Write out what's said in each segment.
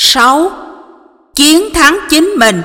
6. Chiến thắng chính mình.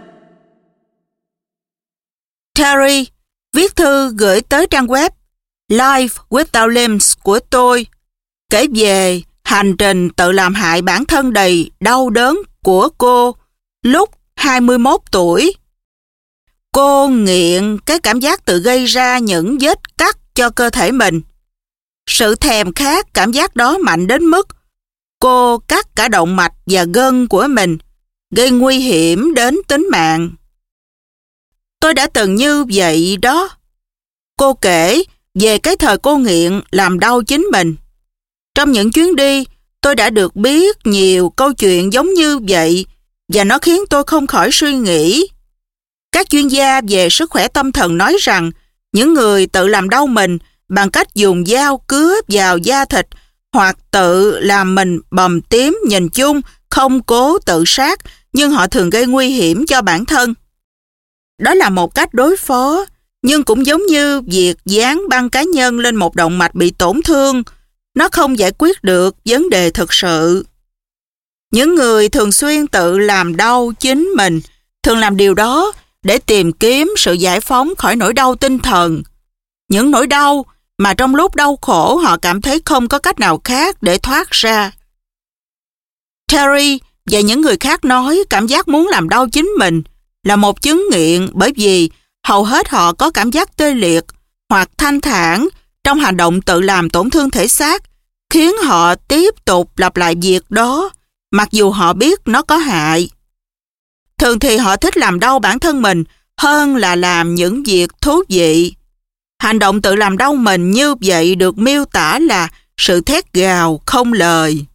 Terry viết thư gửi tới trang web Life Without Limbs của tôi, kể về hành trình tự làm hại bản thân đầy đau đớn của cô lúc 21 tuổi. Cô nghiện cái cảm giác tự gây ra những vết cắt cho cơ thể mình. Sự thèm khát cảm giác đó mạnh đến mức cô cắt cả động mạch và gân của mình, gây nguy hiểm đến tính mạng. Tôi đã từng như vậy đó. Cô kể về cái thời cô nghiện làm đau chính mình. Trong những chuyến đi, tôi đã được biết nhiều câu chuyện giống như vậy và nó khiến tôi không khỏi suy nghĩ. Các chuyên gia về sức khỏe tâm thần nói rằng những người tự làm đau mình bằng cách dùng dao cứa vào da thịt hoặc tự làm mình bầm tím nhìn chung không cố tự sát, nhưng họ thường gây nguy hiểm cho bản thân. Đó là một cách đối phó, nhưng cũng giống như việc dán băng cá nhân lên một động mạch bị tổn thương, nó không giải quyết được vấn đề thực sự. Những người thường xuyên tự làm đau chính mình thường làm điều đó để tìm kiếm sự giải phóng khỏi nỗi đau tinh thần. Những nỗi đau mà trong lúc đau khổ họ cảm thấy không có cách nào khác để thoát ra. Terry và những người khác nói cảm giác muốn làm đau chính mình là một chứng nghiện, bởi vì hầu hết họ có cảm giác tê liệt hoặc thanh thản trong hành động tự làm tổn thương thể xác, khiến họ tiếp tục lặp lại việc đó mặc dù họ biết nó có hại. Thường thì họ thích làm đau bản thân mình hơn là làm những việc thú vị. Hành động tự làm đau mình như vậy được miêu tả là sự thét gào không lời.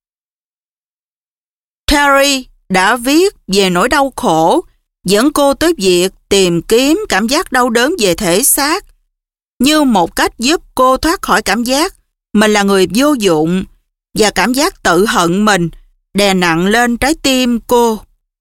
Terry đã viết về nỗi đau khổ dẫn cô tới việc tìm kiếm cảm giác đau đớn về thể xác như một cách giúp cô thoát khỏi cảm giác mình là người vô dụng và cảm giác tự hận mình đè nặng lên trái tim cô.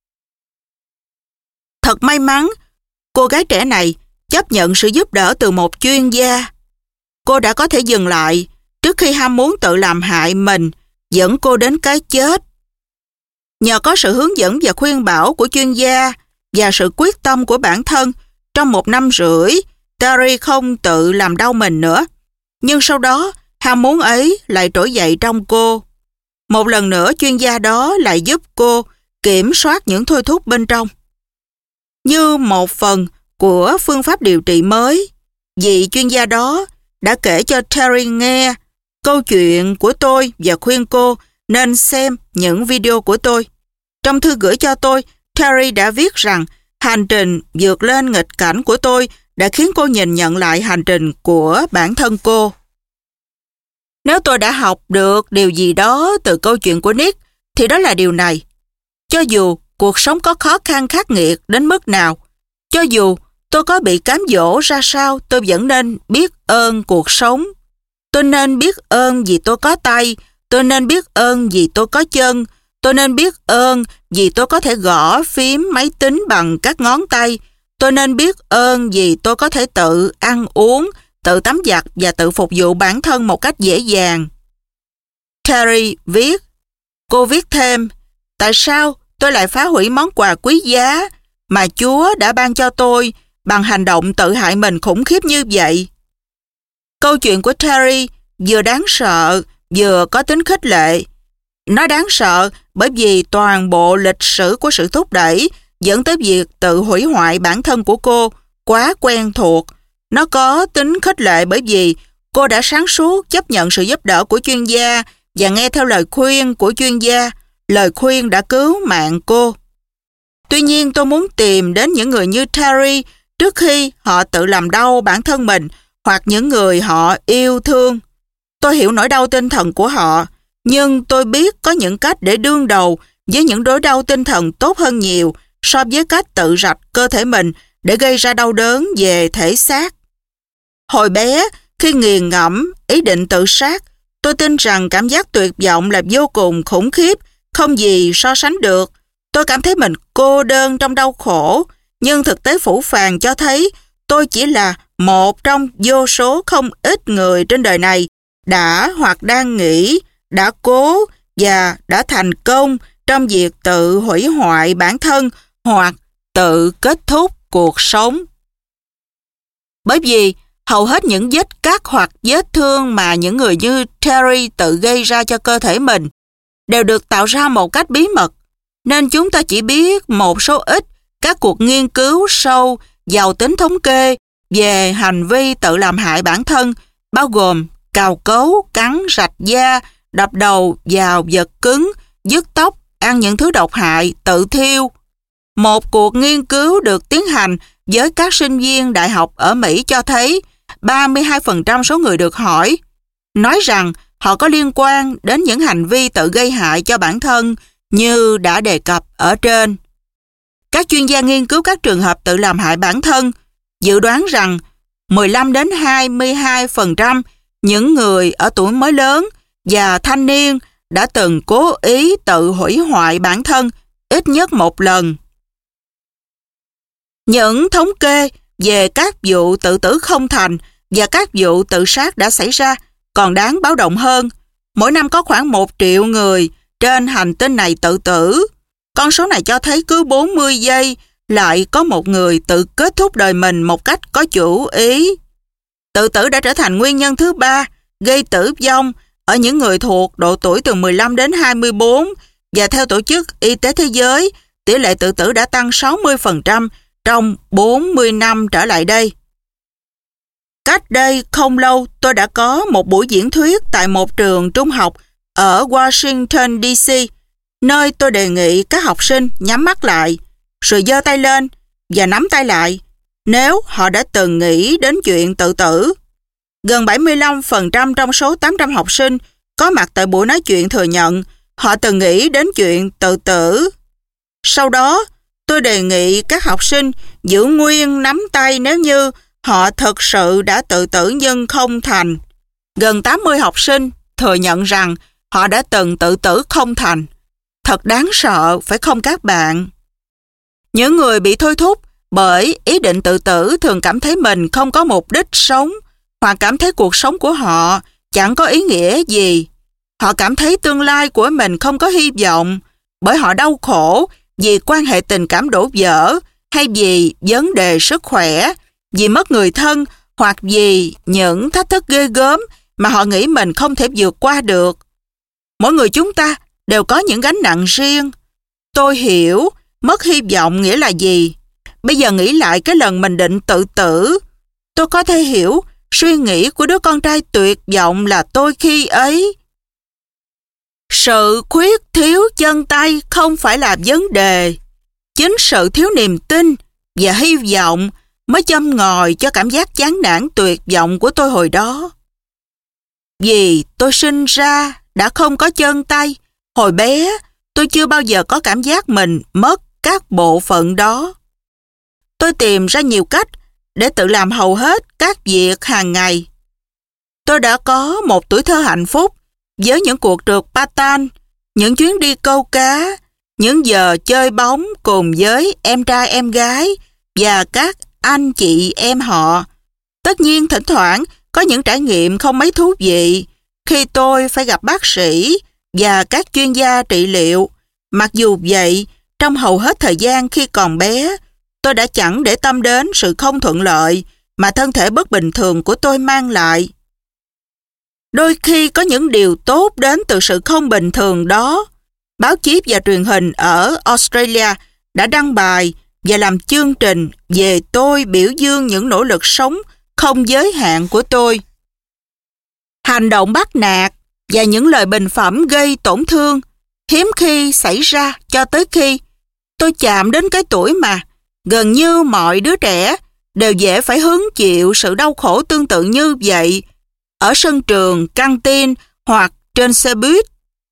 Thật may mắn, cô gái trẻ này chấp nhận sự giúp đỡ từ một chuyên gia. Cô đã có thể dừng lại trước khi ham muốn tự làm hại mình dẫn cô đến cái chết. Nhờ có sự hướng dẫn và khuyên bảo của chuyên gia và sự quyết tâm của bản thân, trong 1 năm rưỡi, Terry không tự làm đau mình nữa. Nhưng sau đó, ham muốn ấy lại trỗi dậy trong cô. Một lần nữa, chuyên gia đó lại giúp cô kiểm soát những thôi thúc bên trong. Như một phần của phương pháp điều trị mới, vị chuyên gia đó đã kể cho Terry nghe câu chuyện của tôi và khuyên cô nên xem những video của tôi. Trong thư gửi cho tôi, Terry đã viết rằng hành trình vượt lên nghịch cảnh của tôi đã khiến cô nhìn nhận lại hành trình của bản thân cô. Nếu tôi đã học được điều gì đó từ câu chuyện của Nick, thì đó là điều này. Cho dù cuộc sống có khó khăn khắc nghiệt đến mức nào, cho dù tôi có bị cám dỗ ra sao, tôi vẫn nên biết ơn cuộc sống. Tôi nên biết ơn vì tôi có tay, tôi nên biết ơn vì tôi có chân, tôi nên biết ơn vì tôi có thể gõ phím máy tính bằng các ngón tay, tôi nên biết ơn vì tôi có thể tự ăn uống, tự tắm giặt và tự phục vụ bản thân một cách dễ dàng. Terry viết, cô viết thêm, tại sao tôi lại phá hủy món quà quý giá mà Chúa đã ban cho tôi bằng hành động tự hại mình khủng khiếp như vậy? Câu chuyện của Terry vừa đáng sợ, vừa có tính khích lệ. Nó đáng sợ bởi vì toàn bộ lịch sử của sự thúc đẩy dẫn tới việc tự hủy hoại bản thân của cô quá quen thuộc. Nó có tính khích lệ bởi vì cô đã sáng suốt chấp nhận sự giúp đỡ của chuyên gia và nghe theo lời khuyên của chuyên gia. Lời khuyên đã cứu mạng cô. Tuy nhiên, tôi muốn tìm đến những người như Terry trước khi họ tự làm đau bản thân mình hoặc những người họ yêu thương. Tôi hiểu nỗi đau tinh thần của họ, nhưng tôi biết có những cách để đương đầu với những nỗi đau tinh thần tốt hơn nhiều so với cách tự rạch cơ thể mình để gây ra đau đớn về thể xác. Hồi bé, khi nghiền ngẫm ý định tự sát, tôi tin rằng cảm giác tuyệt vọng là vô cùng khủng khiếp, không gì so sánh được. Tôi cảm thấy mình cô đơn trong đau khổ, nhưng thực tế phũ phàng cho thấy tôi chỉ là một trong vô số không ít người trên đời này đã hoặc đang nghĩ, đã cố và đã thành công trong việc tự hủy hoại bản thân hoặc tự kết thúc cuộc sống. Bởi vì hầu hết những vết cắt hoặc vết thương mà những người như Terry tự gây ra cho cơ thể mình đều được tạo ra một cách bí mật, nên chúng ta chỉ biết một số ít các cuộc nghiên cứu sâu, giàu tính thống kê về hành vi tự làm hại bản thân, bao gồm cào cấu, cắn, rạch da, đập đầu vào vật cứng, dứt tóc, ăn những thứ độc hại, tự thiêu. Một cuộc nghiên cứu được tiến hành với các sinh viên đại học ở Mỹ cho thấy 32% số người được hỏi nói rằng họ có liên quan đến những hành vi tự gây hại cho bản thân như đã đề cập ở trên. Các chuyên gia nghiên cứu các trường hợp tự làm hại bản thân dự đoán rằng 15 đến 22% những người ở tuổi mới lớn và thanh niên đã từng cố ý tự hủy hoại bản thân ít nhất một lần. Những thống kê về các vụ tự tử không thành và các vụ tự sát đã xảy ra còn đáng báo động hơn. Mỗi năm có khoảng 1 triệu người trên hành tinh này tự tử. Con số này cho thấy cứ 40 giây lại có một người tự kết thúc đời mình một cách có chủ ý. Tự tử đã trở thành nguyên nhân thứ 3 gây tử vong ở những người thuộc độ tuổi từ 15 đến 24 và theo Tổ chức Y tế Thế giới, tỷ lệ tự tử đã tăng 60% trong 40 năm trở lại đây. Cách đây không lâu, tôi đã có một buổi diễn thuyết tại một trường trung học ở Washington, D.C., nơi tôi đề nghị các học sinh nhắm mắt lại, rồi giơ tay lên và nắm tay lại nếu họ đã từng nghĩ đến chuyện tự tử. Gần 75% trong số 800 học sinh có mặt tại buổi nói chuyện thừa nhận họ từng nghĩ đến chuyện tự tử. Sau đó, tôi đề nghị các học sinh giữ nguyên nắm tay nếu như họ thực sự đã tự tử nhưng không thành. Gần 80 học sinh thừa nhận rằng họ đã từng tự tử không thành. Thật đáng sợ, phải không các bạn? Những người bị thôi thúc bởi ý định tự tử thường cảm thấy mình không có mục đích sống hoặc cảm thấy cuộc sống của họ chẳng có ý nghĩa gì. Họ cảm thấy tương lai của mình không có hy vọng bởi họ đau khổ vì quan hệ tình cảm đổ vỡ hay vì vấn đề sức khỏe, vì mất người thân hoặc vì những thách thức ghê gớm mà họ nghĩ mình không thể vượt qua được. Mỗi người chúng ta đều có những gánh nặng riêng. Tôi hiểu mất hy vọng nghĩa là gì. Bây giờ nghĩ lại cái lần mình định tự tử, tôi có thể hiểu suy nghĩ của đứa con trai tuyệt vọng là tôi khi ấy. Sự khuyết thiếu chân tay không phải là vấn đề. Chính sự thiếu niềm tin và hy vọng mới châm ngòi cho cảm giác chán nản tuyệt vọng của tôi hồi đó. Vì tôi sinh ra đã không có chân tay, hồi bé tôi chưa bao giờ có cảm giác mình mất các bộ phận đó. Tôi tìm ra nhiều cách để tự làm hầu hết các việc hàng ngày. Tôi đã có một tuổi thơ hạnh phúc với những cuộc trượt patin, những chuyến đi câu cá, những giờ chơi bóng cùng với em trai em gái và các anh chị em họ. Tất nhiên thỉnh thoảng có những trải nghiệm không mấy thú vị khi tôi phải gặp bác sĩ và các chuyên gia trị liệu. Mặc dù vậy, trong hầu hết thời gian khi còn bé, tôi đã chẳng để tâm đến sự không thuận lợi mà thân thể bất bình thường của tôi mang lại. Đôi khi có những điều tốt đến từ sự không bình thường đó. Báo chí và truyền hình ở Australia đã đăng bài và làm chương trình về tôi biểu dương những nỗ lực sống không giới hạn của tôi. Hành động bắt nạt và những lời bình phẩm gây tổn thương hiếm khi xảy ra cho tới khi tôi chạm đến cái tuổi mà gần như mọi đứa trẻ đều dễ phải hứng chịu sự đau khổ tương tự như vậy ở sân trường, căng tin hoặc trên xe buýt.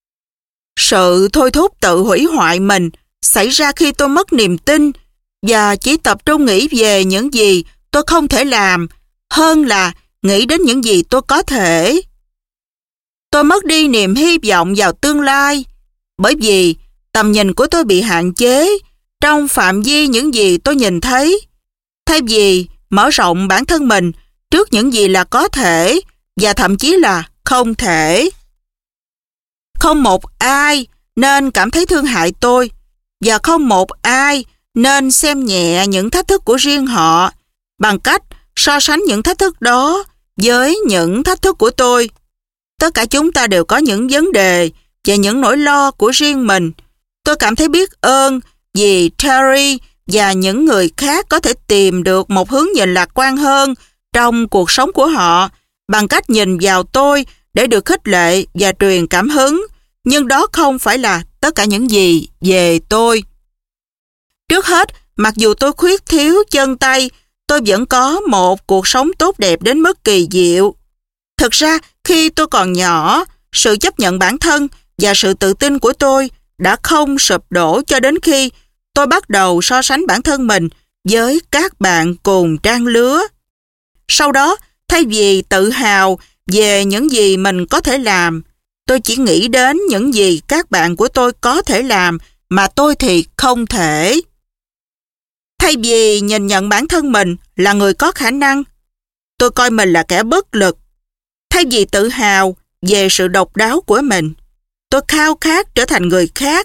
Sự thôi thúc tự hủy hoại mình xảy ra khi tôi mất niềm tin và chỉ tập trung nghĩ về những gì tôi không thể làm hơn là nghĩ đến những gì tôi có thể. Tôi mất đi niềm hy vọng vào tương lai bởi vì tầm nhìn của tôi bị hạn chế trong phạm vi những gì tôi nhìn thấy. Thay vì mở rộng bản thân mình trước những gì là có thể và thậm chí là không thể. Không một ai nên cảm thấy thương hại tôi, và không một ai nên xem nhẹ những thách thức của riêng họ bằng cách so sánh những thách thức đó với những thách thức của tôi. Tất cả chúng ta đều có những vấn đề và những nỗi lo của riêng mình. Tôi cảm thấy biết ơn vì Terry và những người khác có thể tìm được một hướng nhìn lạc quan hơn trong cuộc sống của họ bằng cách nhìn vào tôi để được khích lệ và truyền cảm hứng. Nhưng đó không phải là tất cả những gì về tôi. Trước hết, mặc dù tôi khuyết thiếu chân tay, tôi vẫn có một cuộc sống tốt đẹp đến mức kỳ diệu. Thực ra, khi tôi còn nhỏ, sự chấp nhận bản thân và sự tự tin của tôi đã không sụp đổ cho đến khi tôi bắt đầu so sánh bản thân mình với các bạn cùng trang lứa. Sau đó, thay vì tự hào về những gì mình có thể làm, tôi chỉ nghĩ đến những gì các bạn của tôi có thể làm mà tôi thì không thể. Thay vì nhìn nhận bản thân mình là người có khả năng, tôi coi mình là kẻ bất lực. Thay vì tự hào về sự độc đáo của mình, tôi khao khát trở thành người khác.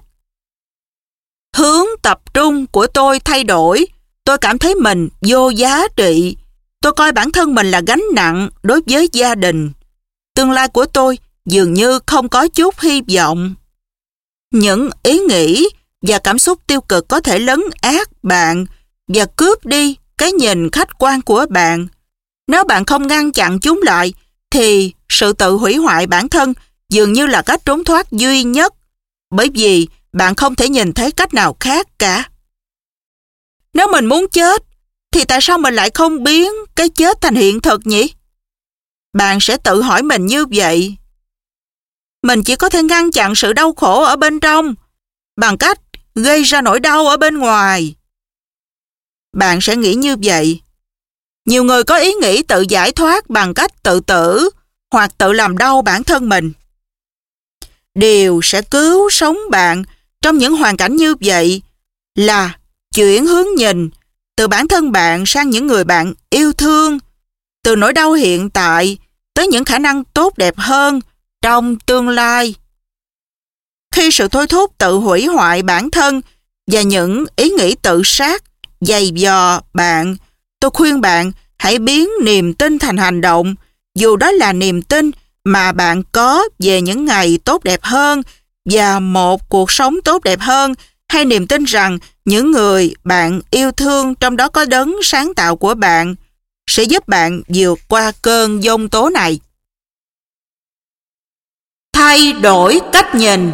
Hướng tập trung của tôi thay đổi. Tôi cảm thấy mình vô giá trị. Tôi coi bản thân mình là gánh nặng đối với gia đình. Tương lai của tôi dường như không có chút hy vọng. Những ý nghĩ và cảm xúc tiêu cực có thể lấn át bạn và cướp đi cái nhìn khách quan của bạn. Nếu bạn không ngăn chặn chúng lại, thì sự tự hủy hoại bản thân dường như là cách trốn thoát duy nhất, bởi vì bạn không thể nhìn thấy cách nào khác cả. Nếu mình muốn chết, thì tại sao mình lại không biến cái chết thành hiện thực nhỉ? Bạn sẽ tự hỏi mình như vậy. Mình chỉ có thể ngăn chặn sự đau khổ ở bên trong bằng cách gây ra nỗi đau ở bên ngoài. Bạn sẽ nghĩ như vậy. Nhiều người có ý nghĩ tự giải thoát bằng cách tự tử hoặc tự làm đau bản thân mình. Điều sẽ cứu sống bạn trong những hoàn cảnh như vậy là chuyển hướng nhìn từ bản thân bạn sang những người bạn yêu thương, từ nỗi đau hiện tại tới những khả năng tốt đẹp hơn trong tương lai. Khi sự thôi thúc tự hủy hoại bản thân và những ý nghĩ tự sát giày vò bạn, tôi khuyên bạn hãy biến niềm tin thành hành động, dù đó là niềm tin mà bạn có về những ngày tốt đẹp hơn và một cuộc sống tốt đẹp hơn, hay niềm tin rằng những người bạn yêu thương, trong đó có đấng sáng tạo của bạn, sẽ giúp bạn vượt qua cơn giông tố này. Thay đổi cách nhìn.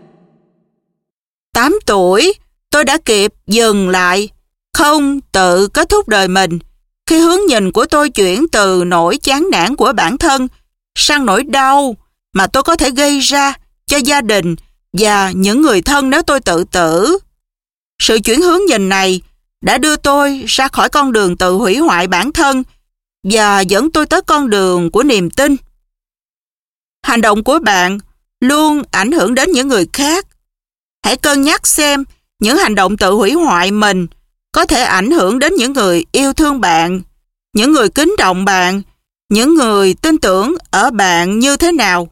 8 tuổi, tôi đã kịp dừng lại, không tự kết thúc đời mình, khi hướng nhìn của tôi chuyển từ nỗi chán nản của bản thân sang nỗi đau mà tôi có thể gây ra cho gia đình và những người thân nếu tôi tự tử. Sự chuyển hướng nhìn này đã đưa tôi ra khỏi con đường tự hủy hoại bản thân và dẫn tôi tới con đường của niềm tin. Hành động của bạn luôn ảnh hưởng đến những người khác. Hãy cân nhắc xem những hành động tự hủy hoại mình có thể ảnh hưởng đến những người yêu thương bạn, những người kính trọng bạn, những người tin tưởng ở bạn như thế nào.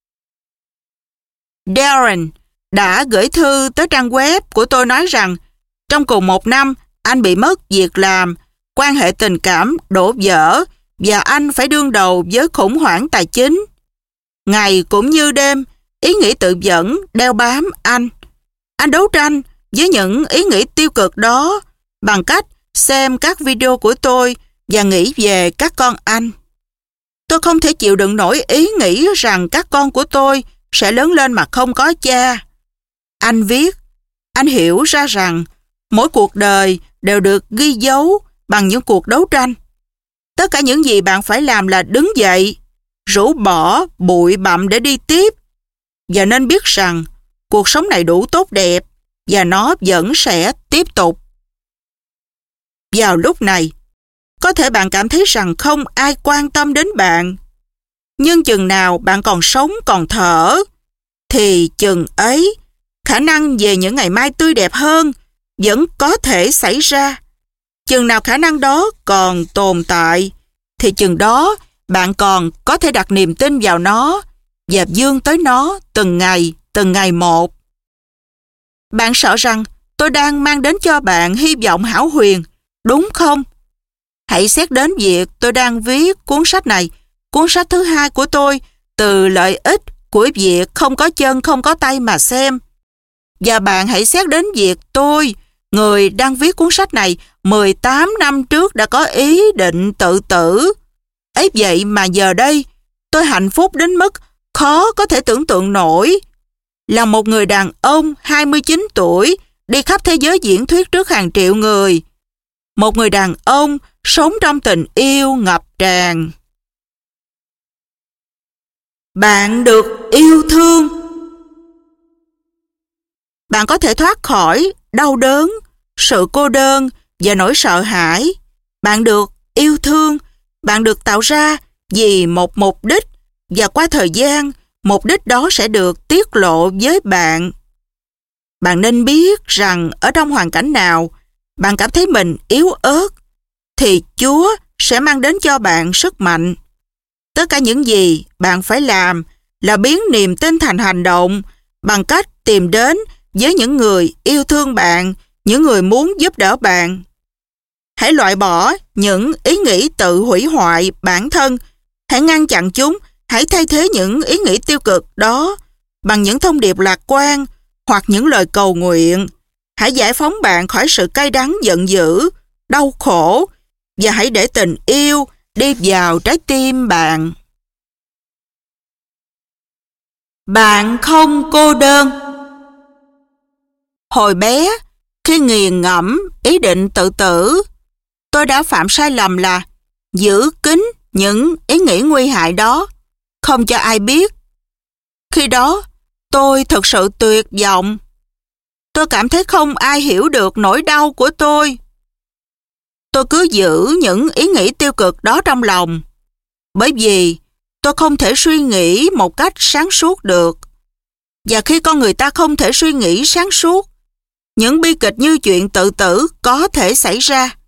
Darren đã gửi thư tới trang web của tôi nói rằng trong cùng một năm anh bị mất việc làm, quan hệ tình cảm đổ vỡ và anh phải đương đầu với khủng hoảng tài chính. Ngày cũng như đêm, ý nghĩ tự dẫn đeo bám anh. Anh đấu tranh với những ý nghĩ tiêu cực đó bằng cách xem các video của tôi và nghĩ về các con anh. Tôi không thể chịu đựng nổi ý nghĩ rằng các con của tôi sẽ lớn lên mà không có cha. Anh viết, anh hiểu ra rằng mỗi cuộc đời đều được ghi dấu bằng những cuộc đấu tranh. Tất cả những gì bạn phải làm là đứng dậy, rũ bỏ bụi bặm để đi tiếp, và nên biết rằng cuộc sống này đủ tốt đẹp và nó vẫn sẽ tiếp tục. Vào lúc này, có thể bạn cảm thấy rằng không ai quan tâm đến bạn. Nhưng chừng nào bạn còn sống còn thở, thì chừng ấy, khả năng về những ngày mai tươi đẹp hơn vẫn có thể xảy ra. Chừng nào khả năng đó còn tồn tại, thì chừng đó bạn còn có thể đặt niềm tin vào nó và vươn tới nó từng ngày một. Bạn sợ rằng tôi đang mang đến cho bạn hy vọng hão huyền, đúng không? Hãy xét đến việc tôi đang viết cuốn sách này, cuốn sách thứ hai của tôi, từ lợi ích của việc không có chân không có tay mà xem. Và bạn hãy xét đến việc tôi, người đang viết cuốn sách này, 18 năm trước đã có ý định tự tử. Ấy vậy mà giờ đây, tôi hạnh phúc đến mức khó có thể tưởng tượng nổi. Là một người đàn ông 29 tuổi, đi khắp thế giới diễn thuyết trước hàng triệu người. Một người đàn ông sống trong tình yêu ngập tràn. Bạn được yêu thương. Bạn có thể thoát khỏi đau đớn, sự cô đơn và nỗi sợ hãi. Bạn được yêu thương. Bạn được tạo ra vì một mục đích, và qua thời gian, mục đích đó sẽ được tiết lộ với bạn. Bạn nên biết rằng ở trong hoàn cảnh nào bạn cảm thấy mình yếu ớt, thì Chúa sẽ mang đến cho bạn sức mạnh. Tất cả những gì bạn phải làm là biến niềm tin thành hành động bằng cách tìm đến với những người yêu thương bạn, những người muốn giúp đỡ bạn. Hãy loại bỏ những ý nghĩ tự hủy hoại bản thân. Hãy ngăn chặn chúng. Hãy thay thế những ý nghĩ tiêu cực đó bằng những thông điệp lạc quan hoặc những lời cầu nguyện. Hãy giải phóng bạn khỏi sự cay đắng, giận dữ, đau khổ, và hãy để tình yêu đi vào trái tim bạn. Bạn không cô đơn. Hồi bé, khi nghiền ngẫm ý định tự tử, tôi đã phạm sai lầm là giữ kín những ý nghĩ nguy hại đó, không cho ai biết. Khi đó, tôi thực sự tuyệt vọng. Tôi cảm thấy không ai hiểu được nỗi đau của tôi. Tôi cứ giữ những ý nghĩ tiêu cực đó trong lòng, bởi vì tôi không thể suy nghĩ một cách sáng suốt được. Và khi con người ta không thể suy nghĩ sáng suốt, những bi kịch như chuyện tự tử có thể xảy ra.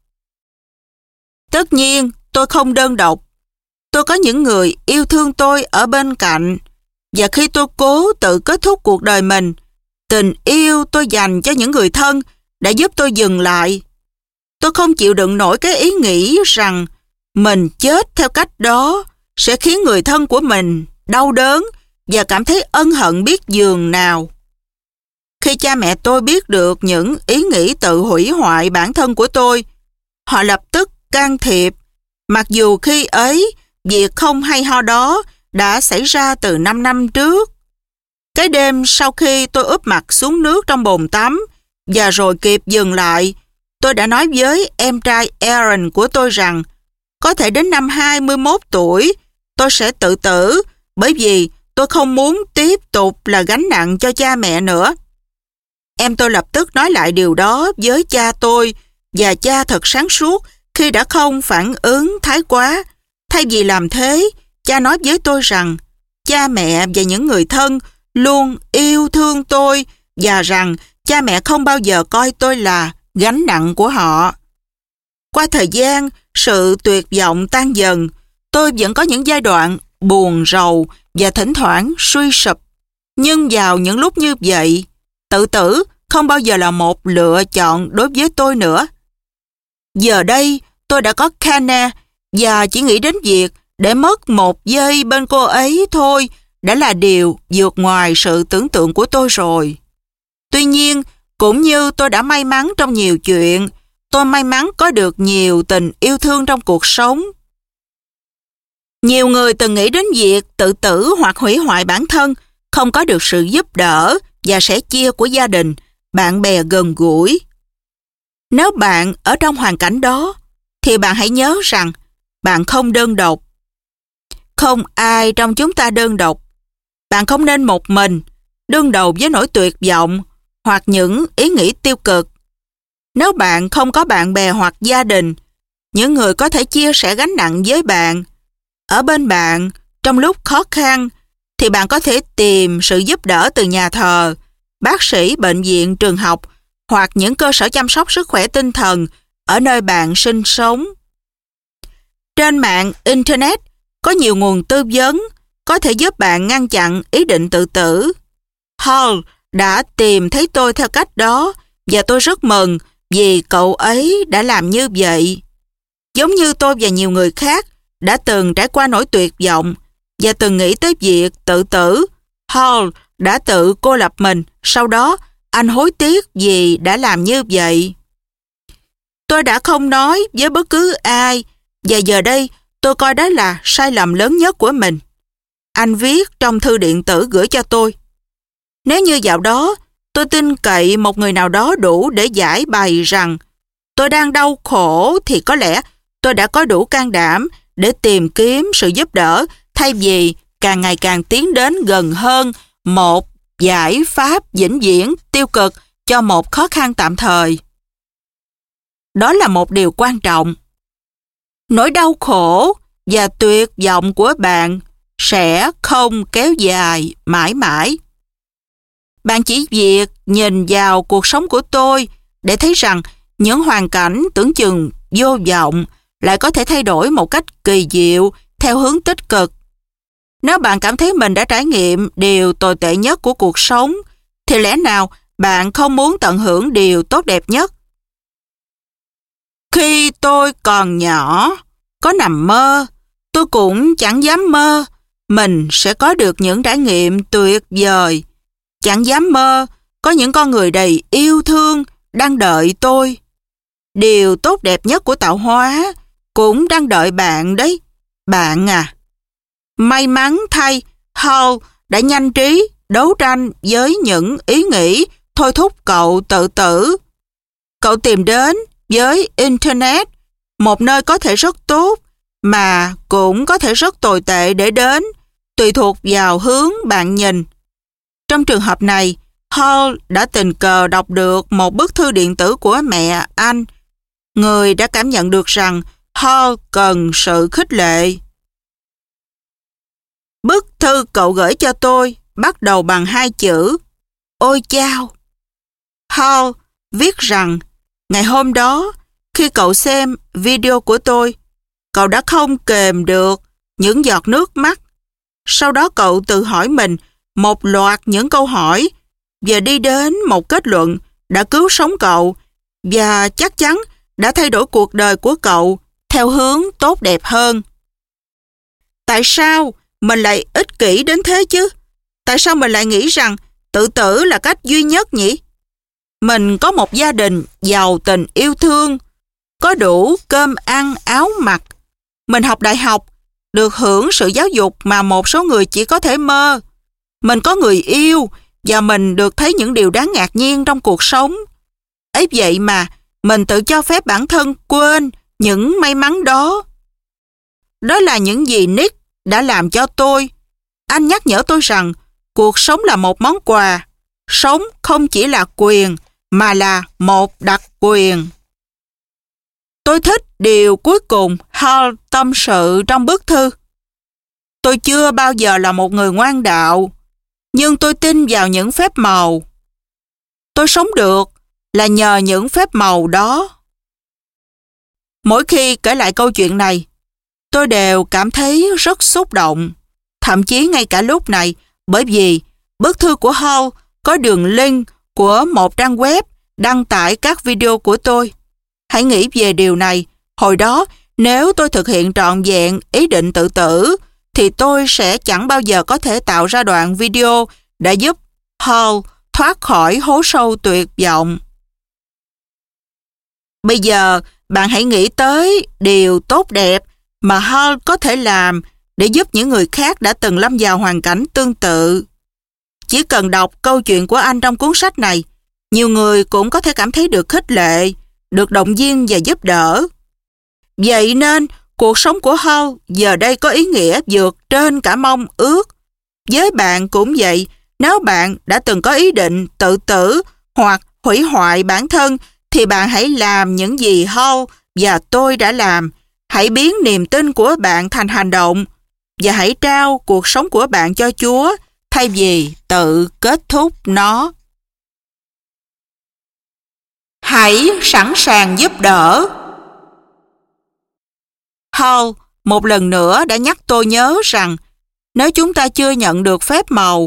Tất nhiên, tôi không đơn độc. Tôi có những người yêu thương tôi ở bên cạnh. Và khi tôi cố tự kết thúc cuộc đời mình, tình yêu tôi dành cho những người thân đã giúp tôi dừng lại. Tôi không chịu đựng nổi cái ý nghĩ rằng mình chết theo cách đó sẽ khiến người thân của mình đau đớn và cảm thấy ân hận biết dường nào. Khi cha mẹ tôi biết được những ý nghĩ tự hủy hoại bản thân của tôi, họ lập tức can thiệp, mặc dù khi ấy việc không hay ho đó đã xảy ra từ 5 năm trước. Cái đêm sau khi tôi úp mặt xuống nước trong bồn tắm và rồi kịp dừng lại, tôi đã nói với em trai Aaron của tôi rằng có thể đến năm 21 tuổi tôi sẽ tự tử, bởi vì tôi không muốn tiếp tục là gánh nặng cho cha mẹ nữa. Em tôi lập tức nói lại điều đó với cha tôi, và cha thật sáng suốt khi đã không phản ứng thái quá. Thay vì làm thế, cha nói với tôi rằng cha mẹ và những người thân luôn yêu thương tôi, và rằng cha mẹ không bao giờ coi tôi là gánh nặng của họ. Qua thời gian, sự tuyệt vọng tan dần, tôi vẫn có những giai đoạn buồn rầu và thỉnh thoảng suy sụp. Nhưng vào những lúc như vậy, tự tử không bao giờ là một lựa chọn đối với tôi nữa. Giờ đây, tôi đã có Kana, và chỉ nghĩ đến việc để mất một giây bên cô ấy thôi đã là điều vượt ngoài sự tưởng tượng của tôi rồi. Tuy nhiên, cũng như tôi đã may mắn trong nhiều chuyện, tôi may mắn có được nhiều tình yêu thương trong cuộc sống. Nhiều người từng nghĩ đến việc tự tử hoặc hủy hoại bản thân, không có được sự giúp đỡ và sẻ chia của gia đình, bạn bè gần gũi. Nếu bạn ở trong hoàn cảnh đó, thì bạn hãy nhớ rằng bạn không đơn độc. Không ai trong chúng ta đơn độc. Bạn không nên một mình, đương đầu với nỗi tuyệt vọng hoặc những ý nghĩ tiêu cực. Nếu bạn không có bạn bè hoặc gia đình, những người có thể chia sẻ gánh nặng với bạn, ở bên bạn trong lúc khó khăn, thì bạn có thể tìm sự giúp đỡ từ nhà thờ, bác sĩ, bệnh viện, trường học hoặc những cơ sở chăm sóc sức khỏe tinh thần ở nơi bạn sinh sống. Trên mạng Internet có nhiều nguồn tư vấn có thể giúp bạn ngăn chặn ý định tự tử. Hall đã tìm thấy tôi theo cách đó và tôi rất mừng vì cậu ấy đã làm như vậy. Giống như tôi và nhiều người khác đã từng trải qua nỗi tuyệt vọng và từng nghĩ tới việc tự tử, Hall đã tự cô lập mình. Sau đó, anh hối tiếc vì đã làm như vậy. Tôi đã không nói với bất cứ ai và giờ đây tôi coi đó là sai lầm lớn nhất của mình. Anh viết trong thư điện tử gửi cho tôi. Nếu như dạo đó tôi tin cậy một người nào đó đủ để giải bày rằng tôi đang đau khổ thì có lẽ tôi đã có đủ can đảm để tìm kiếm sự giúp đỡ thay vì càng ngày càng tiến đến gần hơn một giải pháp vĩnh viễn tiêu cực cho một khó khăn tạm thời. Đó là một điều quan trọng. Nỗi đau khổ và tuyệt vọng của bạn sẽ không kéo dài mãi mãi. Bạn chỉ việc nhìn vào cuộc sống của tôi để thấy rằng những hoàn cảnh tưởng chừng vô vọng lại có thể thay đổi một cách kỳ diệu theo hướng tích cực. Nếu bạn cảm thấy mình đã trải nghiệm điều tồi tệ nhất của cuộc sống, thì lẽ nào bạn không muốn tận hưởng điều tốt đẹp nhất? Khi tôi còn nhỏ, có nằm mơ, tôi cũng chẳng dám mơ mình sẽ có được những trải nghiệm tuyệt vời. Chẳng dám mơ có những con người đầy yêu thương đang đợi tôi. Điều tốt đẹp nhất của tạo hóa cũng đang đợi bạn đấy, bạn à. May mắn thay, Hall đã nhanh trí đấu tranh với những ý nghĩ thôi thúc cậu tự tử. Cậu tìm đến với Internet, một nơi có thể rất tốt mà cũng có thể rất tồi tệ để đến, tùy thuộc vào hướng bạn nhìn. Trong trường hợp này, Hall đã tình cờ đọc được một bức thư điện tử của mẹ anh. Người đã cảm nhận được rằng Hall cần sự khích lệ. Bức thư cậu gửi cho tôi bắt đầu bằng 2 chữ: ôi chao. Hall viết rằng ngày hôm đó, khi cậu xem video của tôi, cậu đã không kềm được những giọt nước mắt. Sau đó cậu tự hỏi mình một loạt những câu hỏi và đi đến một kết luận đã cứu sống cậu và chắc chắn đã thay đổi cuộc đời của cậu theo hướng tốt đẹp hơn. Tại sao mình lại ích kỷ đến thế chứ? Tại sao mình lại nghĩ rằng tự tử là cách duy nhất nhỉ? Mình có một gia đình giàu tình yêu thương, có đủ cơm ăn áo mặc. Mình học đại học, được hưởng sự giáo dục mà một số người chỉ có thể mơ. Mình có người yêu và mình được thấy những điều đáng ngạc nhiên trong cuộc sống. Ấy vậy mà mình tự cho phép bản thân quên những may mắn đó. Đó là những gì Nick đã làm cho tôi. Anh nhắc nhở tôi rằng cuộc sống là một món quà. Sống không chỉ là quyền mà là một đặc quyền. Tôi thích điều cuối cùng Hall tâm sự trong bức thư. Tôi chưa bao giờ là một người ngoan đạo, nhưng tôi tin vào những phép màu. Tôi sống được là nhờ những phép màu đó. Mỗi khi kể lại câu chuyện này, tôi đều cảm thấy rất xúc động, thậm chí ngay cả lúc này, bởi vì bức thư của Hall có đường link của một trang web đăng tải các video của tôi. Hãy nghĩ về điều này, hồi đó nếu tôi thực hiện trọn vẹn ý định tự tử, thì tôi sẽ chẳng bao giờ có thể tạo ra đoạn video đã giúp Hall thoát khỏi hố sâu tuyệt vọng. Bây giờ, bạn hãy nghĩ tới điều tốt đẹp mà Hall có thể làm để giúp những người khác đã từng lâm vào hoàn cảnh tương tự. Chỉ cần đọc câu chuyện của anh trong cuốn sách này, nhiều người cũng có thể cảm thấy được khích lệ, được động viên và giúp đỡ. Vậy nên, cuộc sống của Hall giờ đây có ý nghĩa vượt trên cả mong ước. Với bạn cũng vậy, nếu bạn đã từng có ý định tự tử hoặc hủy hoại bản thân, thì bạn hãy làm những gì Hall và tôi đã làm. Hãy biến niềm tin của bạn thành hành động và hãy trao cuộc sống của bạn cho Chúa thay vì tự kết thúc nó. Hãy sẵn sàng giúp đỡ. Hall một lần nữa đã nhắc tôi nhớ rằng nếu chúng ta chưa nhận được phép màu,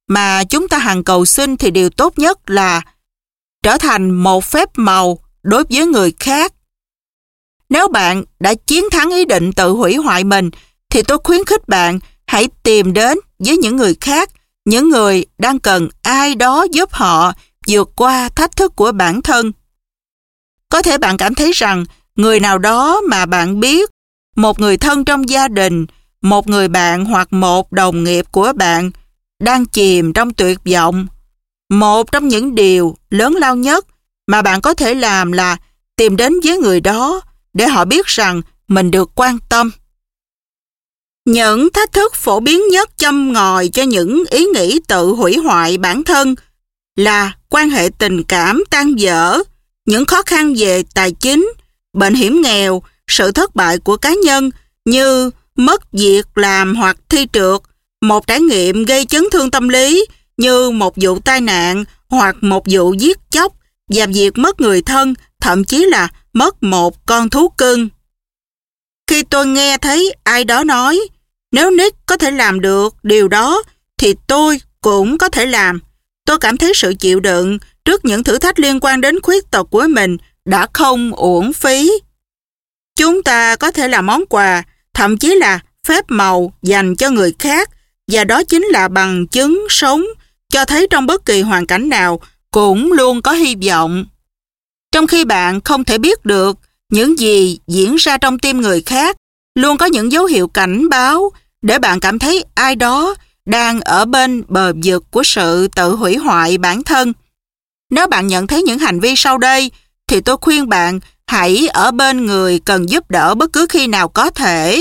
mà chúng ta hằng cầu xin thì điều tốt nhất là trở thành một phép màu đối với người khác. Nếu bạn đã chiến thắng ý định tự hủy hoại mình, thì tôi khuyến khích bạn hãy tìm đến với những người khác, những người đang cần ai đó giúp họ vượt qua thách thức của bản thân. Có thể bạn cảm thấy rằng người nào đó mà bạn biết, một người thân trong gia đình, một người bạn hoặc một đồng nghiệp của bạn đang chìm trong tuyệt vọng. Một trong những điều lớn lao nhất mà bạn có thể làm là tìm đến với người đó để họ biết rằng mình được quan tâm. Những thách thức phổ biến nhất châm ngòi cho những ý nghĩ tự hủy hoại bản thân là quan hệ tình cảm tan vỡ, những khó khăn về tài chính, bệnh hiểm nghèo, sự thất bại của cá nhân như mất việc làm hoặc thi trượt, một trải nghiệm gây chấn thương tâm lý như một vụ tai nạn hoặc một vụ giết chóc, và việc mất người thân, thậm chí là mất một con thú cưng. Khi tôi nghe thấy ai đó nói, nếu Nick có thể làm được điều đó, thì tôi cũng có thể làm, tôi cảm thấy sự chịu đựng trước những thử thách liên quan đến khuyết tật của mình đã không uổng phí. Chúng ta có thể là món quà, thậm chí là phép màu dành cho người khác, và đó chính là bằng chứng sống cho thấy trong bất kỳ hoàn cảnh nào cũng luôn có hy vọng. Trong khi bạn không thể biết được những gì diễn ra trong tim người khác, luôn có những dấu hiệu cảnh báo để bạn cảm thấy ai đó đang ở bên bờ vực của sự tự hủy hoại bản thân. Nếu bạn nhận thấy những hành vi sau đây, thì tôi khuyên bạn hãy ở bên người cần giúp đỡ bất cứ khi nào có thể.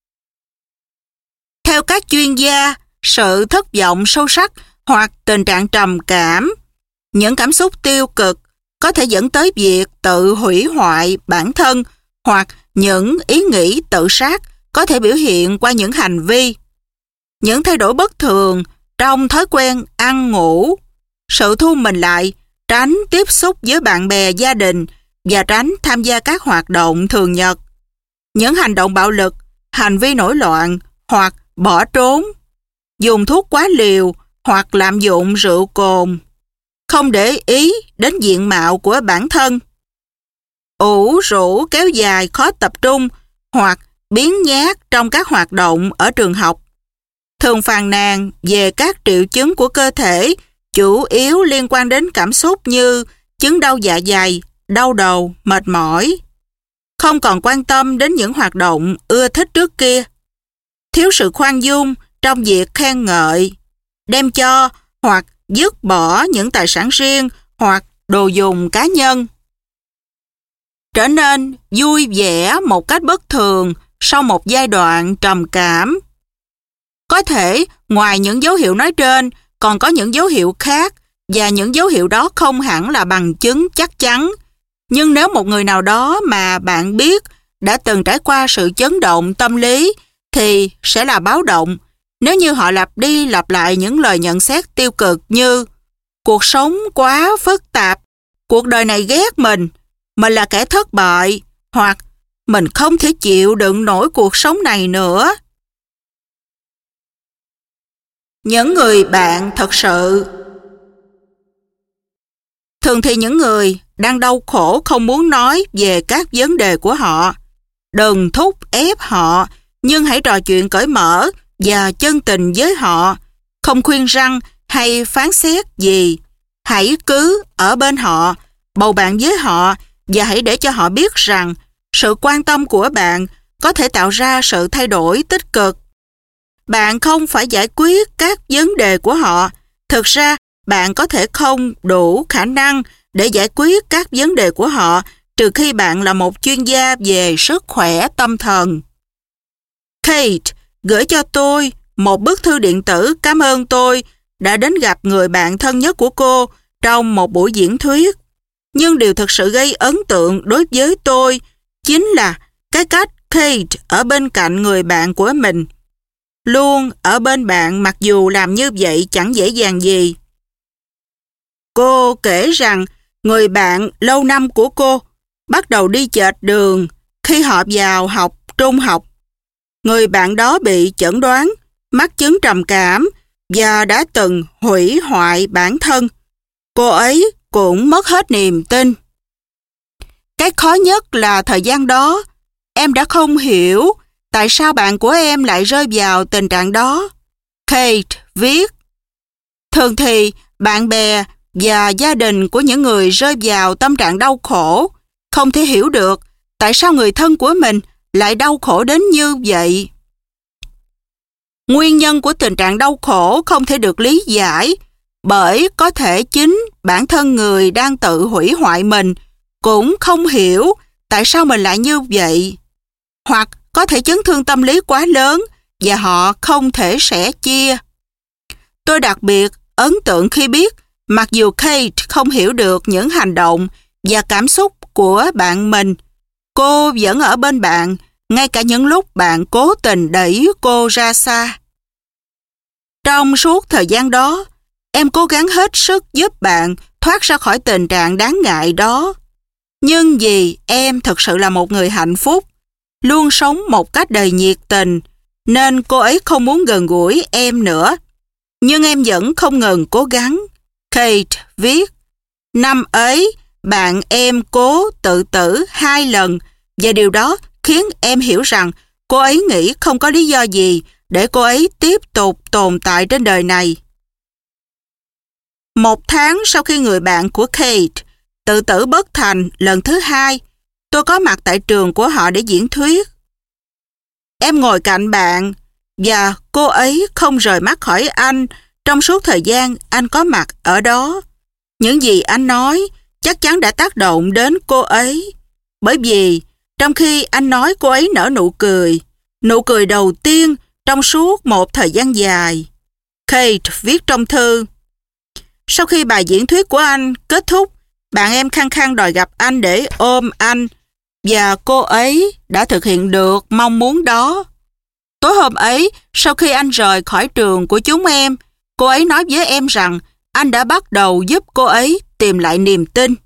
Theo các chuyên gia, sự thất vọng sâu sắc hoặc tình trạng trầm cảm, những cảm xúc tiêu cực có thể dẫn tới việc tự hủy hoại bản thân, hoặc những ý nghĩ tự sát có thể biểu hiện qua những hành vi. Những thay đổi bất thường trong thói quen ăn ngủ, sự thu mình lại, tránh tiếp xúc với bạn bè gia đình và tránh tham gia các hoạt động thường nhật. Những hành động bạo lực, hành vi nổi loạn hoặc bỏ trốn, dùng thuốc quá liều hoặc lạm dụng rượu cồn, không để ý đến diện mạo của bản thân, ủ rũ kéo dài khó tập trung hoặc biếng nhác trong các hoạt động ở trường học, thường phàn nàn về các triệu chứng của cơ thể chủ yếu liên quan đến cảm xúc như chứng đau dạ dày, đau đầu, mệt mỏi, không còn quan tâm đến những hoạt động ưa thích trước kia, thiếu sự khoan dung trong việc khen ngợi, đem cho hoặc dứt bỏ những tài sản riêng hoặc đồ dùng cá nhân, trở nên vui vẻ một cách bất thường sau một giai đoạn trầm cảm. Có thể ngoài những dấu hiệu nói trên còn có những dấu hiệu khác, và những dấu hiệu đó không hẳn là bằng chứng chắc chắn. Nhưng nếu một người nào đó mà bạn biết đã từng trải qua sự chấn động tâm lý thì sẽ là báo động nếu như họ lặp đi lặp lại những lời nhận xét tiêu cực như cuộc sống quá phức tạp, cuộc đời này ghét mình là kẻ thất bại, hoặc mình không thể chịu đựng nổi cuộc sống này nữa. Những người bạn thật sự. Thường thì những người đang đau khổ không muốn nói về các vấn đề của họ. Đừng thúc ép họ, nhưng hãy trò chuyện cởi mở và chân tình với họ, không khuyên răn hay phán xét gì. Hãy cứ ở bên họ, bầu bạn với họ, và hãy để cho họ biết rằng sự quan tâm của bạn có thể tạo ra sự thay đổi tích cực. Bạn không phải giải quyết các vấn đề của họ. Thực ra, bạn có thể không đủ khả năng để giải quyết các vấn đề của họ, trừ khi bạn là một chuyên gia về sức khỏe tâm thần. Kate gửi cho tôi một bức thư điện tử cảm ơn tôi đã đến gặp người bạn thân nhất của cô trong một buổi diễn thuyết. Nhưng điều thực sự gây ấn tượng đối với tôi chính là cái cách Kate ở bên cạnh người bạn của mình. Luôn ở bên bạn mặc dù làm như vậy chẳng dễ dàng gì. Cô kể rằng người bạn lâu năm của cô bắt đầu đi chệch đường khi họ vào học trung học. Người bạn đó bị chẩn đoán mắc chứng trầm cảm và đã từng hủy hoại bản thân. Cô ấy cũng mất hết niềm tin. Cái khó nhất là thời gian đó, em đã không hiểu tại sao bạn của em lại rơi vào tình trạng đó. Kate viết, thường thì bạn bè và gia đình của những người rơi vào tâm trạng đau khổ không thể hiểu được tại sao người thân của mình lại đau khổ đến như vậy. Nguyên nhân của tình trạng đau khổ không thể được lý giải bởi có thể chính bản thân người đang tự hủy hoại mình cũng không hiểu tại sao mình lại như vậy. Hoặc có thể chấn thương tâm lý quá lớn và họ không thể sẻ chia. Tôi đặc biệt ấn tượng khi biết mặc dù Kate không hiểu được những hành động và cảm xúc của bạn mình, cô vẫn ở bên bạn ngay cả những lúc bạn cố tình đẩy cô ra xa. Trong suốt thời gian đó, em cố gắng hết sức giúp bạn thoát ra khỏi tình trạng đáng ngại đó. Nhưng vì em thực sự là một người hạnh phúc, luôn sống một cách đầy nhiệt tình, nên cô ấy không muốn gần gũi em nữa. Nhưng em vẫn không ngừng cố gắng. Kate viết, năm ấy, bạn em cố tự tử 2 lần và điều đó khiến em hiểu rằng cô ấy nghĩ không có lý do gì để cô ấy tiếp tục tồn tại trên đời này. 1 tháng sau khi người bạn của Kate tự tử bất thành lần thứ 2, tôi có mặt tại trường của họ để diễn thuyết. Em ngồi cạnh bạn và cô ấy không rời mắt khỏi anh trong suốt thời gian anh có mặt ở đó. Những gì anh nói chắc chắn đã tác động đến cô ấy. Bởi vì trong khi anh nói, cô ấy nở nụ cười đầu tiên trong suốt một thời gian dài. Kate viết trong thư, sau khi bài diễn thuyết của anh kết thúc, bạn em khăng khăng đòi gặp anh để ôm anh và cô ấy đã thực hiện được mong muốn đó. Tối hôm ấy, sau khi anh rời khỏi trường của chúng em, cô ấy nói với em rằng anh đã bắt đầu giúp cô ấy tìm lại niềm tin.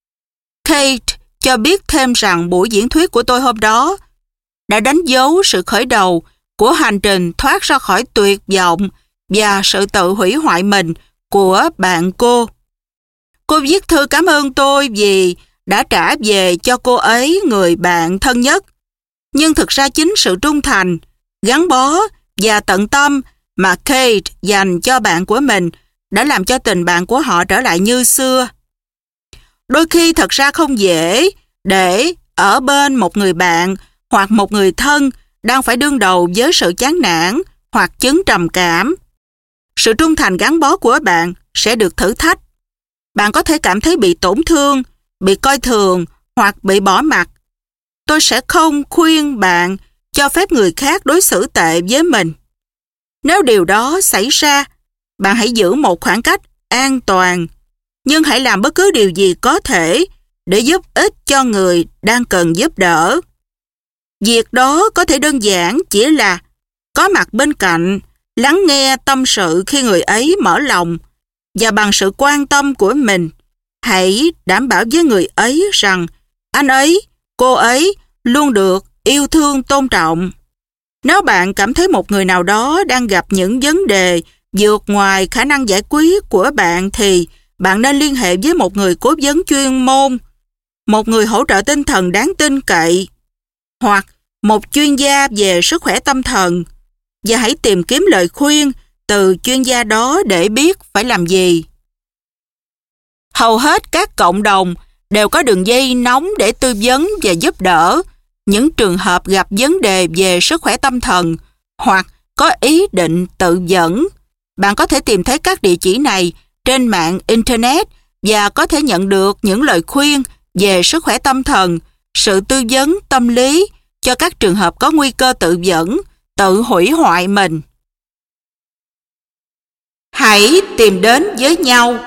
Kate cho biết thêm rằng buổi diễn thuyết của tôi hôm đó đã đánh dấu sự khởi đầu của hành trình thoát ra khỏi tuyệt vọng và sự tự hủy hoại mình của bạn cô. Cô viết thư cảm ơn tôi vì đã trả về cho cô ấy người bạn thân nhất. Nhưng thực ra chính sự trung thành, gắn bó và tận tâm mà Kate dành cho bạn của mình đã làm cho tình bạn của họ trở lại như xưa. Đôi khi thật ra không dễ để ở bên một người bạn hoặc một người thân đang phải đương đầu với sự chán nản hoặc chứng trầm cảm. Sự trung thành gắn bó của bạn sẽ được thử thách. Bạn có thể cảm thấy bị tổn thương, bị coi thường hoặc bị bỏ mặc. Tôi sẽ không khuyên bạn cho phép người khác đối xử tệ với mình. Nếu điều đó xảy ra, bạn hãy giữ một khoảng cách an toàn, nhưng hãy làm bất cứ điều gì có thể để giúp ích cho người đang cần giúp đỡ. Việc đó có thể đơn giản chỉ là có mặt bên cạnh, lắng nghe tâm sự khi người ấy mở lòng, và bằng sự quan tâm của mình, hãy đảm bảo với người ấy rằng anh ấy, cô ấy luôn được yêu thương tôn trọng. Nếu bạn cảm thấy một người nào đó đang gặp những vấn đề vượt ngoài khả năng giải quyết của bạn thì bạn nên liên hệ với một người cố vấn chuyên môn, một người hỗ trợ tinh thần đáng tin cậy, hoặc một chuyên gia về sức khỏe tâm thần, và hãy tìm kiếm lời khuyên từ chuyên gia đó để biết phải làm gì. Hầu hết các cộng đồng đều có đường dây nóng để tư vấn và giúp đỡ những trường hợp gặp vấn đề về sức khỏe tâm thần hoặc có ý định tự dẫn. Bạn có thể tìm thấy các địa chỉ này trên mạng Internet và có thể nhận được những lời khuyên về sức khỏe tâm thần, sự tư vấn tâm lý cho các trường hợp có nguy cơ tự dẫn, tự hủy hoại mình. Hãy tìm đến với nhau.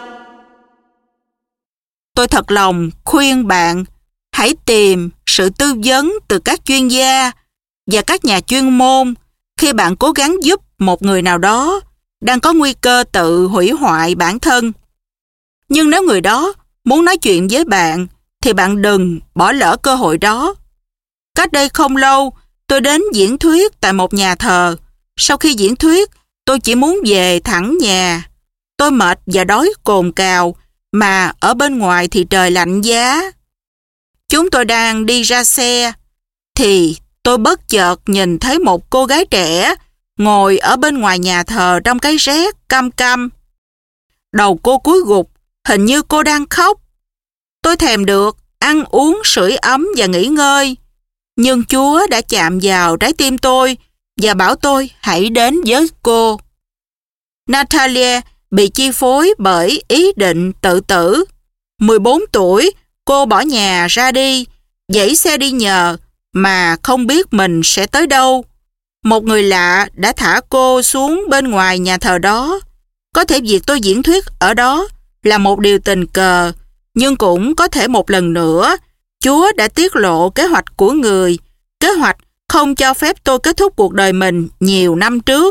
Tôi thật lòng khuyên bạn hãy tìm sự tư vấn từ các chuyên gia và các nhà chuyên môn khi bạn cố gắng giúp một người nào đó đang có nguy cơ tự hủy hoại bản thân. Nhưng nếu người đó muốn nói chuyện với bạn thì bạn đừng bỏ lỡ cơ hội đó. Cách đây không lâu, tôi đến diễn thuyết tại một nhà thờ. Sau khi diễn thuyết, Tôi chỉ muốn về thẳng nhà. Tôi mệt và đói cồn cào, mà ở bên ngoài thì trời lạnh giá. Chúng tôi đang đi ra xe, thì tôi bất chợt nhìn thấy một cô gái trẻ ngồi ở bên ngoài nhà thờ trong cái rét căm căm. Đầu cô cúi gục, hình như cô đang khóc. Tôi thèm được ăn uống sưởi ấm và nghỉ ngơi. Nhưng Chúa đã chạm vào trái tim tôi và bảo tôi hãy đến với cô. Natalia bị chi phối bởi ý định tự tử. 14 tuổi, cô bỏ nhà ra đi, dãy xe đi nhờ mà không biết mình sẽ tới đâu. Một người lạ đã thả cô xuống bên ngoài nhà thờ đó. Có thể việc tôi diễn thuyết ở đó là một điều tình cờ, nhưng cũng có thể một lần nữa Chúa đã tiết lộ kế hoạch của người, kế hoạch không cho phép tôi kết thúc cuộc đời mình nhiều năm trước.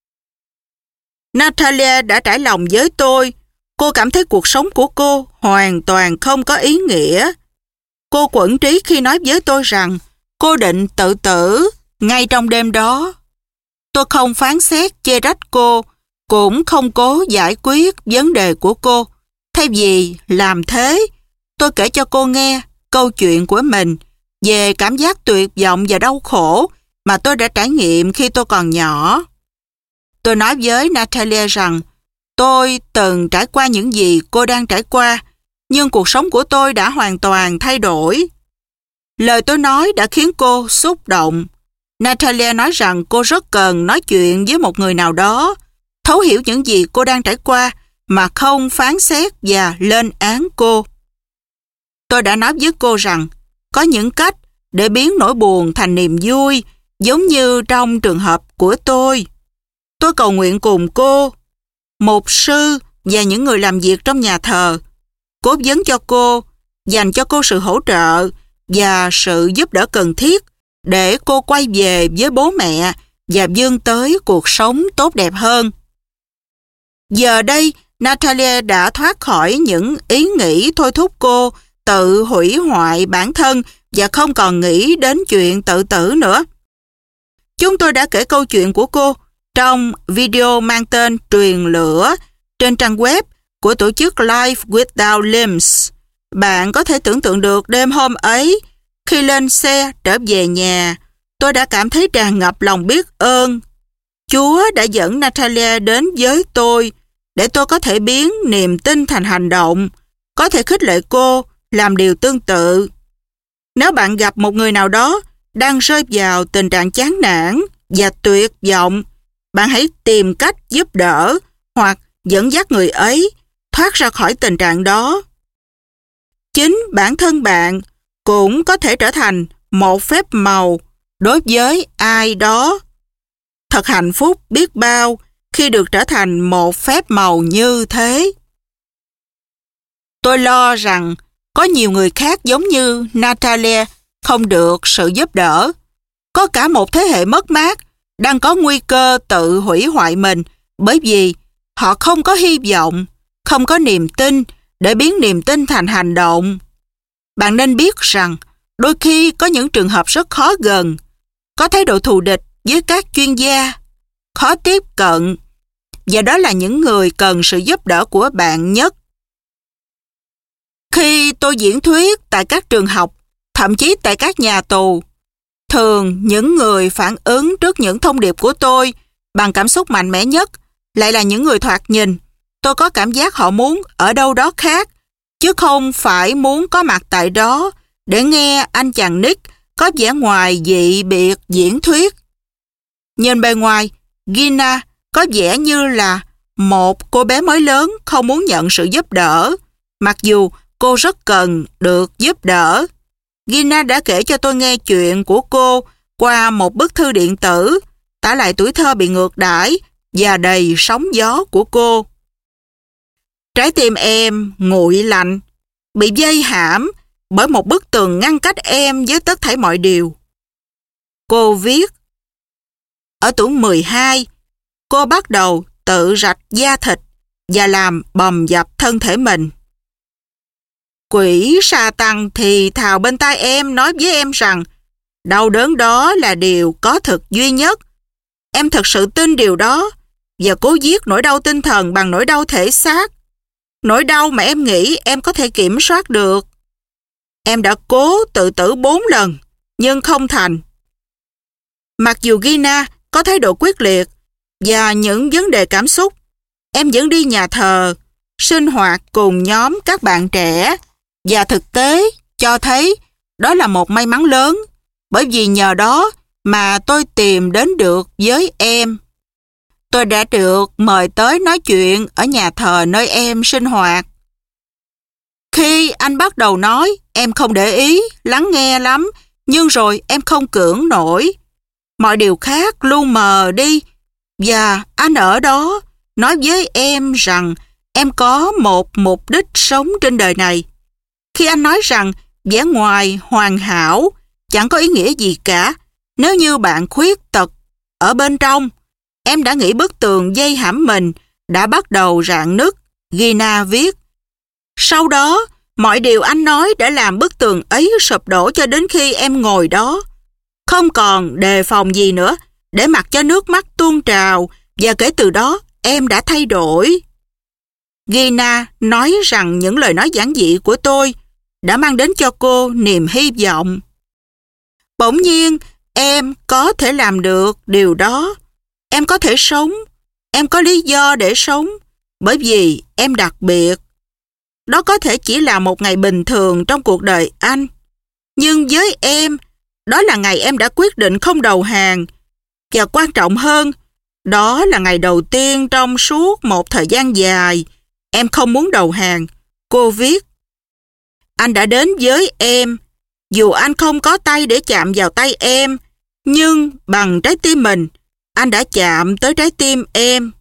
Natalia đã trải lòng với tôi. Cô cảm thấy cuộc sống của cô hoàn toàn không có ý nghĩa. Cô quẫn trí khi nói với tôi rằng cô định tự tử ngay trong đêm đó. Tôi không phán xét chê trách cô, cũng không cố giải quyết vấn đề của cô. Thay vì làm thế, tôi kể cho cô nghe câu chuyện của mình về cảm giác tuyệt vọng và đau khổ mà tôi đã trải nghiệm khi tôi còn nhỏ. Tôi nói với Natalia rằng tôi từng trải qua những gì cô đang trải qua, nhưng cuộc sống của tôi đã hoàn toàn thay đổi. Lời tôi nói đã khiến cô xúc động. Natalia nói rằng cô rất cần nói chuyện với một người nào đó, thấu hiểu những gì cô đang trải qua mà không phán xét và lên án cô. Tôi đã nói với cô rằng có những cách để biến nỗi buồn thành niềm vui, giống như trong trường hợp của tôi. Tôi cầu nguyện cùng cô, mục sư và những người làm việc trong nhà thờ, cố vấn cho cô, dành cho cô sự hỗ trợ và sự giúp đỡ cần thiết để cô quay về với bố mẹ và vươn tới cuộc sống tốt đẹp hơn. Giờ đây, Natalia đã thoát khỏi những ý nghĩ thôi thúc cô tự hủy hoại bản thân và không còn nghĩ đến chuyện tự tử nữa. Chúng tôi đã kể câu chuyện của cô trong video mang tên Truyền lửa trên trang web của tổ chức Life Without Limbs. Bạn có thể tưởng tượng được đêm hôm ấy, khi lên xe trở về nhà, tôi đã cảm thấy tràn ngập lòng biết ơn. Chúa đã dẫn Natalia đến với tôi để tôi có thể biến niềm tin thành hành động, có thể khích lệ cô làm điều tương tự. Nếu bạn gặp một người nào đó đang rơi vào tình trạng chán nản và tuyệt vọng, bạn hãy tìm cách giúp đỡ hoặc dẫn dắt người ấy thoát ra khỏi tình trạng đó. Chính bản thân bạn cũng có thể trở thành một phép màu đối với ai đó. Thật hạnh phúc biết bao khi được trở thành một phép màu như thế. Tôi lo rằng có nhiều người khác giống như Natalia không được sự giúp đỡ. Có cả một thế hệ mất mát đang có nguy cơ tự hủy hoại mình bởi vì họ không có hy vọng, không có niềm tin để biến niềm tin thành hành động. Bạn nên biết rằng đôi khi có những trường hợp rất khó gần, có thái độ thù địch với các chuyên gia, khó tiếp cận, và đó là những người cần sự giúp đỡ của bạn nhất. Khi tôi diễn thuyết tại các trường học, thậm chí tại các nhà tù, thường những người phản ứng trước những thông điệp của tôi bằng cảm xúc mạnh mẽ nhất lại là những người thoạt nhìn tôi có cảm giác họ muốn ở đâu đó khác, chứ không phải muốn có mặt tại đó để nghe anh chàng Nick có vẻ ngoài dị biệt diễn thuyết. Nhìn bề ngoài, Gina có vẻ như là một cô bé mới lớn không muốn nhận sự giúp đỡ, mặc dù cô rất cần được giúp đỡ. Gina đã kể cho tôi nghe chuyện của cô qua một bức thư điện tử, tả lại tuổi thơ bị ngược đãi và đầy sóng gió của cô. Trái tim em nguội lạnh, bị vây hãm bởi một bức tường ngăn cách em với tất thảy mọi điều. Cô viết, ở tuổi 12, cô bắt đầu tự rạch da thịt và làm bầm dập thân thể mình. Quỷ sa tăng thì thào bên tai em nói với em rằng đau đớn đó là điều có thực duy nhất. Em thật sự tin điều đó và cố giết nỗi đau tinh thần bằng nỗi đau thể xác. Nỗi đau mà em nghĩ em có thể kiểm soát được. Em đã cố tự tử 4 lần, nhưng không thành. Mặc dù Gina có thái độ quyết liệt và những vấn đề cảm xúc, em vẫn đi nhà thờ, sinh hoạt cùng nhóm các bạn trẻ, và thực tế cho thấy đó là một may mắn lớn, bởi vì nhờ đó mà tôi tìm đến được với em. Tôi đã được mời tới nói chuyện ở nhà thờ nơi em sinh hoạt. Khi anh bắt đầu nói, em không để ý, lắng nghe lắm, nhưng rồi em không cưỡng nổi. Mọi điều khác lu mờ đi, và anh ở đó nói với em rằng em có một mục đích sống trên đời này. Khi anh nói rằng vẻ ngoài hoàn hảo chẳng có ý nghĩa gì cả nếu như bạn khuyết tật ở bên trong, em đã nghĩ bức tường dây hãm mình đã bắt đầu rạn nứt, Gina viết. Sau đó, mọi điều anh nói đã làm bức tường ấy sụp đổ cho đến khi em ngồi đó. Không còn đề phòng gì nữa, để mặc cho nước mắt tuôn trào, và kể từ đó em đã thay đổi. Gina nói rằng những lời nói giản dị của tôi đã mang đến cho cô niềm hy vọng. Bỗng nhiên, em có thể làm được điều đó. Em có thể sống. Em có lý do để sống, bởi vì em đặc biệt. Đó có thể chỉ là một ngày bình thường trong cuộc đời anh. Nhưng với em, đó là ngày em đã quyết định không đầu hàng. Và quan trọng hơn, đó là ngày đầu tiên trong suốt một thời gian dài em không muốn đầu hàng. Cô viết, anh đã đến với em, dù anh không có tay để chạm vào tay em, nhưng bằng trái tim mình, anh đã chạm tới trái tim em.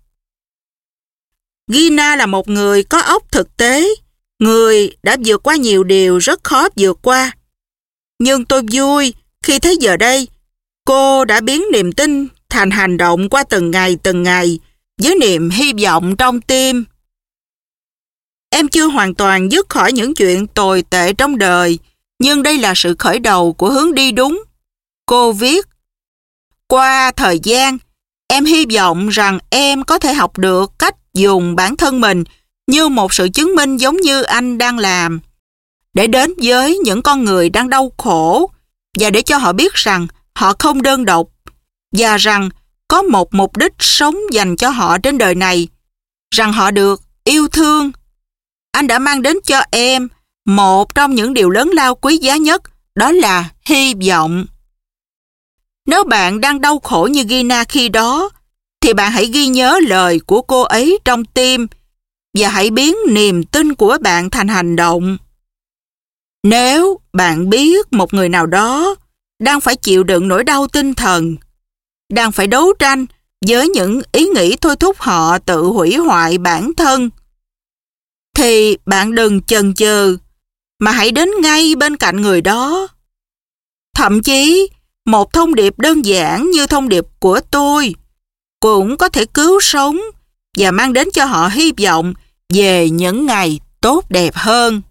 Gina là một người có óc thực tế, người đã vượt qua nhiều điều rất khó vượt qua. Nhưng tôi vui khi thấy giờ đây, cô đã biến niềm tin thành hành động qua từng ngày, với niềm hy vọng trong tim. Em chưa hoàn toàn dứt khỏi những chuyện tồi tệ trong đời, nhưng đây là sự khởi đầu của hướng đi đúng. Cô viết, qua thời gian, em hy vọng rằng em có thể học được cách dùng bản thân mình như một sự chứng minh giống như anh đang làm, để đến với những con người đang đau khổ và để cho họ biết rằng họ không đơn độc và rằng có một mục đích sống dành cho họ trên đời này, rằng họ được yêu thương. Anh đã mang đến cho em một trong những điều lớn lao quý giá nhất, đó là hy vọng. Nếu bạn đang đau khổ như Gina khi đó, thì bạn hãy ghi nhớ lời của cô ấy trong tim và hãy biến niềm tin của bạn thành hành động. Nếu bạn biết một người nào đó đang phải chịu đựng nỗi đau tinh thần, đang phải đấu tranh với những ý nghĩ thôi thúc họ tự hủy hoại bản thân, thì bạn đừng chần chừ, mà hãy đến ngay bên cạnh người đó. Thậm chí, một thông điệp đơn giản như thông điệp của tôi cũng có thể cứu sống và mang đến cho họ hy vọng về những ngày tốt đẹp hơn.